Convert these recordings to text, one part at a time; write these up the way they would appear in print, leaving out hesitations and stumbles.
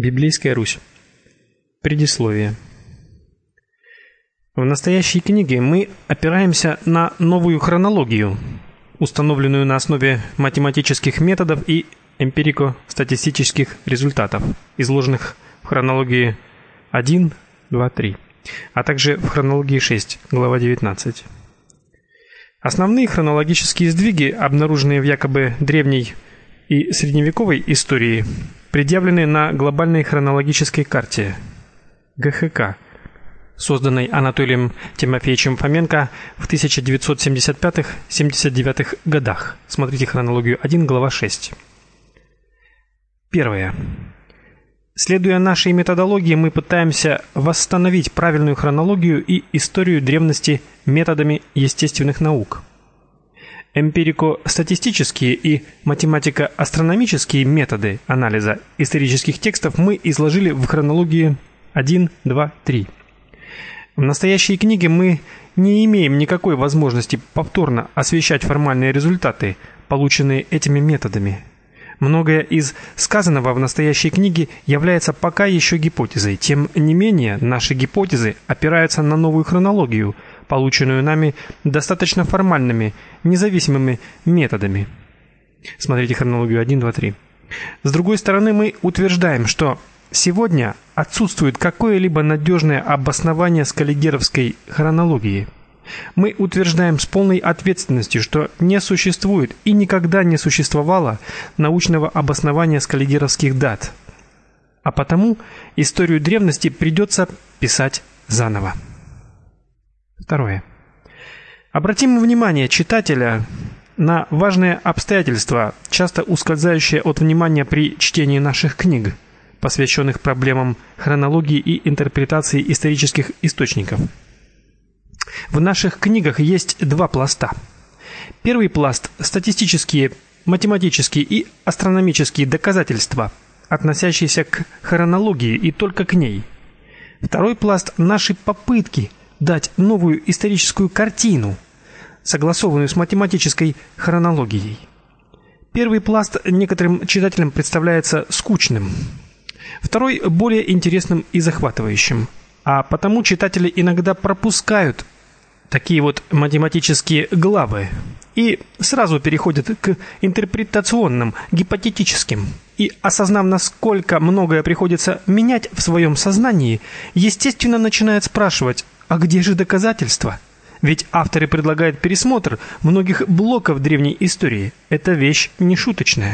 Библейская Русь. Предисловие. В настоящей книге мы опираемся на новую хронологию, установленную на основе математических методов и эмпирико-статистических результатов, изложенных в хронологии 1, 2, 3, а также в хронологии 6, глава 19. Основные хронологические сдвиги, обнаруженные в якобы древней и средневековой истории, предъявлены на глобальной хронологической карте ГХК, созданной Анатолием Тимофеевичем Фоменко в 1975-79 годах. Смотрите хронологию 1, глава 6. Первое. Следуя нашей методологии, мы пытаемся восстановить правильную хронологию и историю древности методами естественных наук. Эмпирико-статистические и математико-астрономические методы анализа исторических текстов мы изложили в хронологии 1, 2, 3. В настоящей книге мы не имеем никакой возможности повторно освещать формальные результаты, полученные этими методами. Многое из сказанного в настоящей книге является пока еще гипотезой. Тем не менее, наши гипотезы опираются на новую хронологию, полученную нами достаточно формальными, независимыми методами. Смотрите хронологию 1, 2, 3. С другой стороны, мы утверждаем, что сегодня отсутствует какое-либо надежное обоснование скаллигеровской хронологии. Мы утверждаем с полной ответственностью, что не существует и никогда не существовало научного обоснования скаллигеровских дат. А потому историю древности придется писать заново. Второе. Обратим внимание читателя на важные обстоятельства, часто ускользающие от внимания при чтении наших книг, посвященных проблемам хронологии и интерпретации исторических источников. В наших книгах есть два пласта. Первый пласт – статистические, математические и астрономические доказательства, относящиеся к хронологии и только к ней. Второй пласт – наши попытки дать новую историческую картину, согласованную с математической хронологией. Первый пласт некоторым читателям представляется скучным, второй – более интересным и захватывающим, а потому читатели иногда пропускают такие вот математические главы и сразу переходят к интерпретационным, гипотетическим. И, осознав, насколько многое приходится менять в своем сознании, естественно, начинают спрашивать: а где же доказательства? Ведь авторы предлагают пересмотр многих блоков древней истории. Это вещь нешуточная.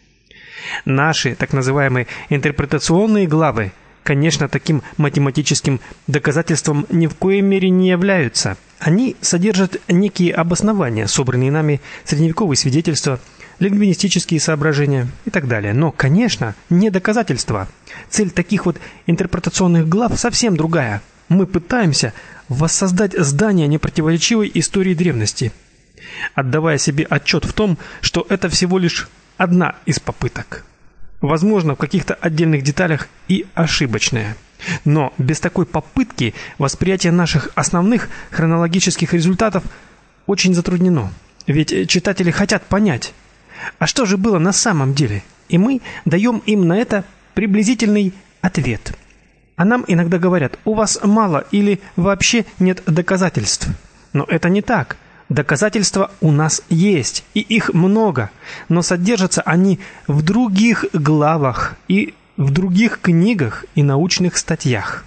Наши так называемые интерпретационные главы, конечно, таким математическим доказательством ни в коей мере не являются. Они содержат некие обоснования, собранные нами средневековые свидетельства, лингвистические соображения и так далее. Но, конечно, не доказательства. Цель таких вот интерпретационных глав совсем другая. Мы пытаемся воссоздать здание непротиворечивой истории древности, отдавая себе отчет в том, что это всего лишь одна из попыток. Возможно, в каких-то отдельных деталях и ошибочная. Но без такой попытки восприятие наших основных хронологических результатов очень затруднено. Ведь читатели хотят понять, а что же было на самом деле? И мы даем им на это приблизительный ответ. А нам иногда говорят: у вас мало или вообще нет доказательств. Но это не так. Доказательства у нас есть, и их много, но содержатся они в других главах и в других книгах и научных статьях.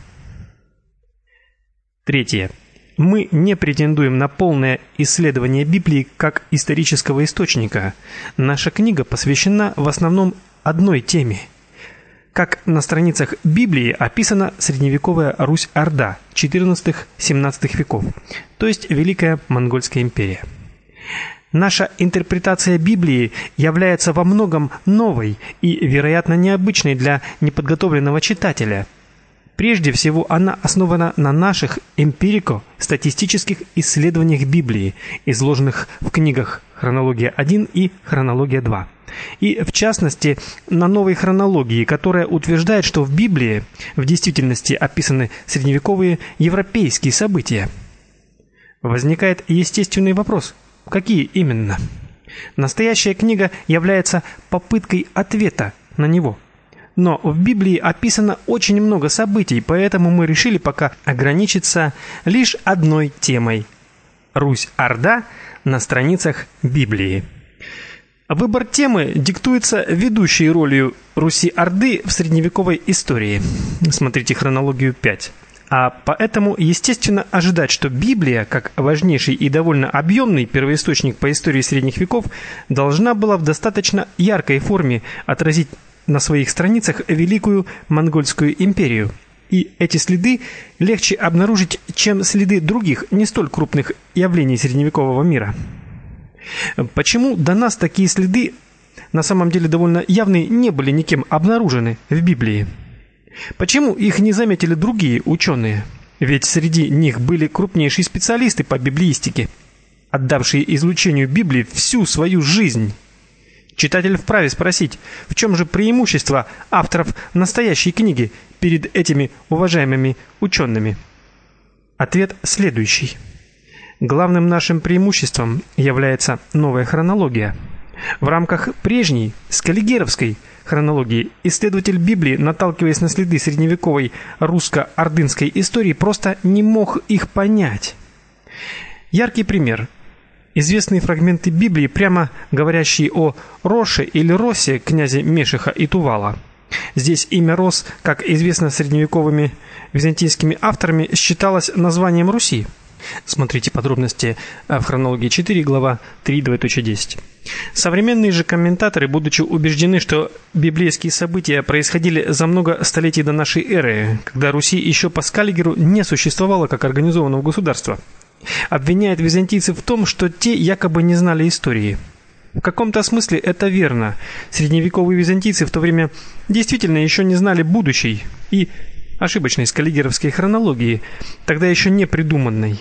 Третье. Мы не претендуем на полное исследование Библии как исторического источника. Наша книга посвящена в основном одной теме. Как на страницах Библии описана средневековая Русь-Орда XIV-XVII веков, то есть Великая Монгольская империя. Наша интерпретация Библии является во многом новой и, вероятно, необычной для неподготовленного читателя. Прежде всего, она основана на наших эмпирико-статистических исследованиях Библии, изложенных в книгах «Хронология 1» и «Хронология 2». И, в частности, на новой хронологии, которая утверждает, что в Библии в действительности описаны средневековые европейские события. Возникает естественный вопрос: какие именно? Настоящая книга является попыткой ответа на него. Но в Библии описано очень много событий, поэтому мы решили пока ограничиться лишь одной темой – Русь-Орда на страницах Библии. Выбор темы диктуется ведущей ролью Руси-Орды в средневековой истории. Смотрите хронологию 5. А поэтому, естественно, ожидать, что Библия, как важнейший и довольно объемный первоисточник по истории средних веков, должна была в достаточно яркой форме отразить на своих страницах Великую Монгольскую империю. И эти следы легче обнаружить, чем следы других, не столь крупных явлений средневекового мира. Почему до нас такие следы, на самом деле довольно явные, не были никем обнаружены в Библии? Почему их не заметили другие ученые? Ведь среди них были крупнейшие специалисты по библеистике, отдавшие изучению Библии всю свою жизнь. Читатель вправе спросить, в чем же преимущество авторов настоящей книги перед этими уважаемыми учеными? Ответ следующий. Главным нашим преимуществом является новая хронология. В рамках прежней, скаллигеровской хронологии исследователь Библии, наталкиваясь на следы средневековой русско-ордынской истории, просто не мог их понять. Яркий пример. Известные фрагменты Библии, прямо говорящие о Роше или Росе, князе Мешеха и Тувала. Здесь имя Рос, как известно средневековыми византийскими авторами, считалось названием Руси. Смотрите подробности в хронологии 4, глава 3:10. Современные же комментаторы, будучи убеждены, что библейские события происходили за много столетий до нашей эры, когда Руси еще по Скаллигеру не существовало как организованного государства, обвиняют византийцев в том, что те якобы не знали истории. В каком-то смысле это верно. Средневековые византийцы в то время действительно еще не знали будущей и ошибочной скаллигеровской хронологии, тогда еще не придуманной.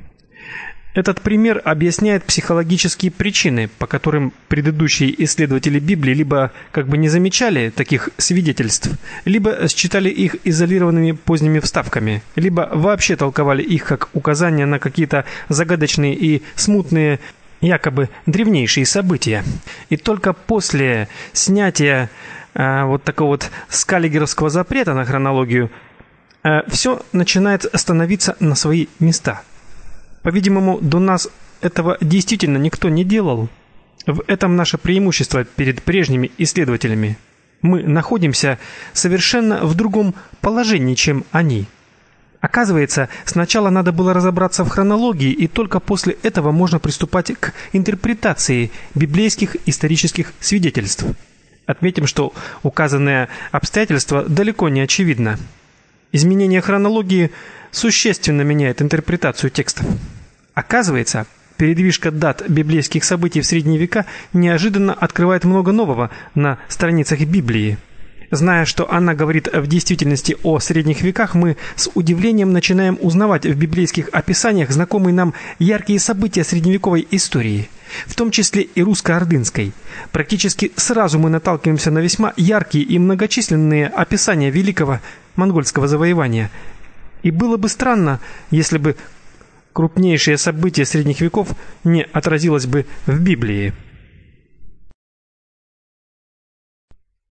Этот пример объясняет психологические причины, по которым предыдущие исследователи Библии либо как бы не замечали таких свидетельств, либо считали их изолированными поздними вставками, либо вообще толковали их как указания на какие-то загадочные и смутные, якобы древнейшие события. И только после снятия вот такого вот скаллигеровского запрета на хронологию все начинает становиться на свои места. По-видимому, до нас этого действительно никто не делал. В этом наше преимущество перед прежними исследователями. Мы находимся совершенно в другом положении, чем они. Оказывается, сначала надо было разобраться в хронологии, и только после этого можно приступать к интерпретации библейских исторических свидетельств. Отметим, что указанное обстоятельство далеко не очевидно. Изменение хронологии существенно меняет интерпретацию текстов. Оказывается, передвижка дат библейских событий в средние века неожиданно открывает много нового на страницах Библии. Зная, что она говорит в действительности о средних веках, мы с удивлением начинаем узнавать в библейских описаниях знакомые нам яркие события средневековой истории, в том числе и русско-ордынской. Практически сразу мы наталкиваемся на весьма яркие и многочисленные описания великого монгольского завоевания. И было бы странно, если бы крупнейшее событие средних веков не отразилось бы в Библии.